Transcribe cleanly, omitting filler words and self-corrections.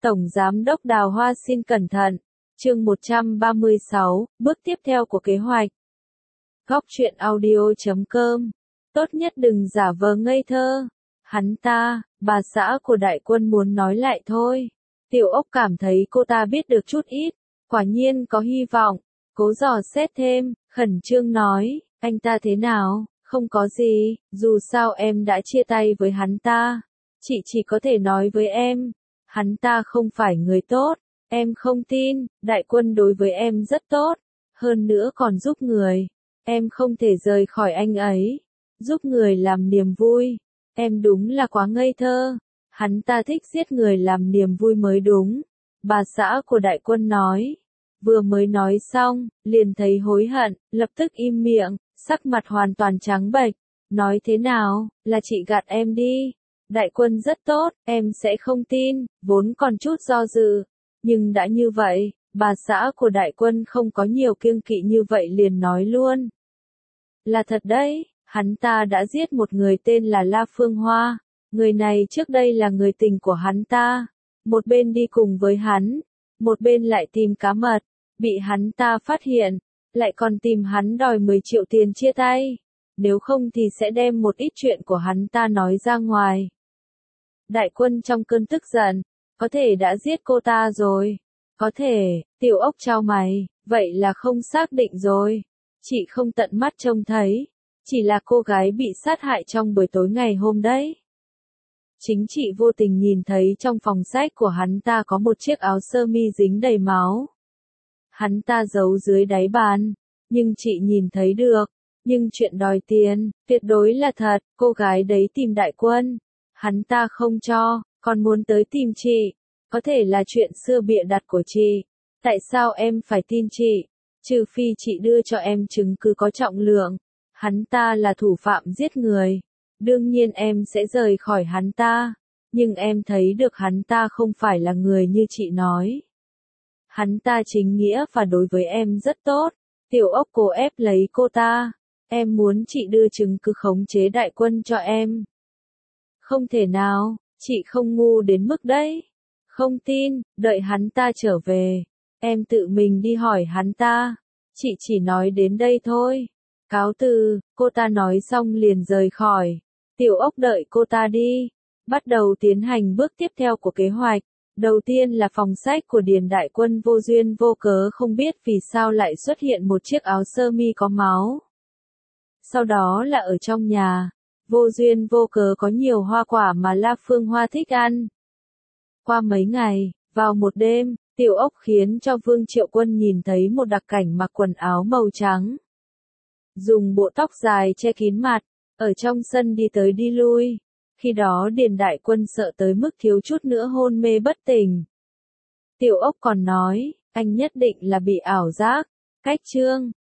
Tổng Giám đốc Đào Hoa xin cẩn thận. Chương 136, bước tiếp theo của kế hoạch. Góc truyện audio.com. Tốt nhất đừng giả vờ ngây thơ. Hắn ta, bà xã của đại quân muốn nói lại thôi. Tiểu Ốc cảm thấy cô ta biết được chút ít, quả nhiên có hy vọng. Cố dò xét thêm, khẩn trương nói, anh ta thế nào? Không có gì, dù sao em đã chia tay với hắn ta. Chị chỉ có thể nói với em, hắn ta không phải người tốt, em không tin, đại quân đối với em rất tốt, hơn nữa còn giúp người. Em không thể rời khỏi anh ấy, giúp người làm niềm vui. Em đúng là quá ngây thơ, hắn ta thích giết người làm niềm vui mới đúng. Bà xã của đại quân nói, vừa mới nói xong, liền thấy hối hận, lập tức im miệng, sắc mặt hoàn toàn trắng bệch. Nói thế nào, là chị gạt em đi. Đại quân rất tốt, em sẽ không tin, vốn còn chút do dự. Nhưng đã như vậy, bà xã của đại quân không có nhiều kiêng kỵ như vậy liền nói luôn. Là thật đấy, hắn ta đã giết một người tên là La Phương Hoa. Người này trước đây là người tình của hắn ta. Một bên đi cùng với hắn, một bên lại tìm cá mật. Bị hắn ta phát hiện, lại còn tìm hắn đòi 10 triệu tiền chia tay. Nếu không thì sẽ đem một ít chuyện của hắn ta nói ra ngoài. Đại quân trong cơn tức giận, có thể đã giết cô ta rồi. Có thể, Tiểu Ốc chau mày, vậy là không xác định rồi. Chị không tận mắt trông thấy, chỉ là cô gái bị sát hại trong buổi tối ngày hôm đấy. Chính chị vô tình nhìn thấy trong phòng sách của hắn ta có một chiếc áo sơ mi dính đầy máu. Hắn ta giấu dưới đáy bàn, nhưng chị nhìn thấy được. Nhưng chuyện đòi tiền, tuyệt đối là thật, cô gái đấy tìm đại quân. Hắn ta không cho, còn muốn tới tìm chị. Có thể là chuyện xưa bịa đặt của chị. Tại sao em phải tin chị? Trừ phi chị đưa cho em chứng cứ có trọng lượng. Hắn ta là thủ phạm giết người. Đương nhiên em sẽ rời khỏi hắn ta. Nhưng em thấy được hắn ta không phải là người như chị nói. Hắn ta chính nghĩa và đối với em rất tốt. Tiểu Ốc cố ép lấy cô ta. Em muốn chị đưa chứng cứ khống chế đại quân cho em. Không thể nào, chị không ngu đến mức đấy. Không tin, đợi hắn ta trở về. Em tự mình đi hỏi hắn ta. Chị chỉ nói đến đây thôi. Cáo từ, cô ta nói xong liền rời khỏi. Tiểu Ốc đợi cô ta đi. Bắt đầu tiến hành bước tiếp theo của kế hoạch. Đầu tiên là phòng sách của Điền đại quân vô duyên vô cớ không biết vì sao lại xuất hiện một chiếc áo sơ mi có máu. Sau đó là ở trong nhà, vô duyên vô cớ có nhiều hoa quả mà La Phương Hoa thích ăn. Qua mấy ngày, vào một đêm, Tiểu Ốc khiến cho Vương Triệu Quân nhìn thấy một đặc cảnh mặc quần áo màu trắng. Dùng bộ tóc dài che kín mặt, ở trong sân đi tới đi lui. Khi đó Điền đại quân sợ tới mức thiếu chút nữa hôn mê bất tỉnh. Tiểu Ốc còn nói, anh nhất định là bị ảo giác. Cách chương